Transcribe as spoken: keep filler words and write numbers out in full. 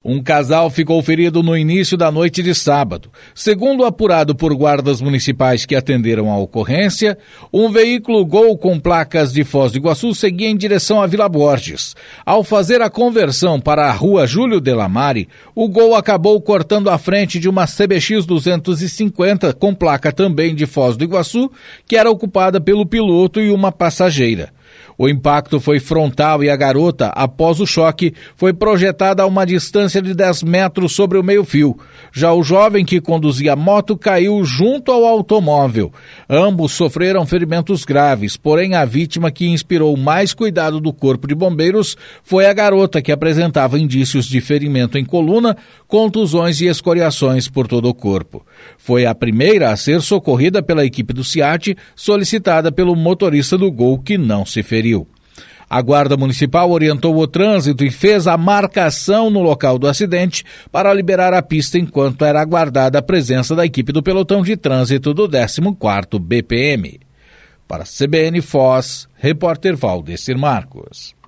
Um casal ficou ferido no início da noite de sábado. Segundo apurado por guardas municipais que atenderam a ocorrência, um veículo Gol com placas de Foz do Iguaçu seguia em direção à Vila Borges. Ao fazer a conversão para a rua Júlio Delamare, o Gol acabou cortando a frente de uma C B X duzentos e cinquenta com placa também de Foz do Iguaçu, que era ocupada pelo piloto e uma passageira. O impacto foi frontal e a garota, após o choque, foi projetada a uma distância de dez metros sobre o meio-fio. Já o jovem que conduzia a moto caiu junto ao automóvel. Ambos sofreram ferimentos graves, porém a vítima que inspirou mais cuidado do Corpo de Bombeiros foi a garota, que apresentava indícios de ferimento em coluna, contusões e escoriações por todo o corpo. Foi a primeira a ser socorrida pela equipe do SEAT, solicitada pelo motorista do Gol, que não se feriu. A Guarda Municipal orientou o trânsito e fez a marcação no local do acidente para liberar a pista enquanto era aguardada a presença da equipe do pelotão de trânsito do décimo quarto B P M. Para a C B N Foz, repórter Valdecir Marcos.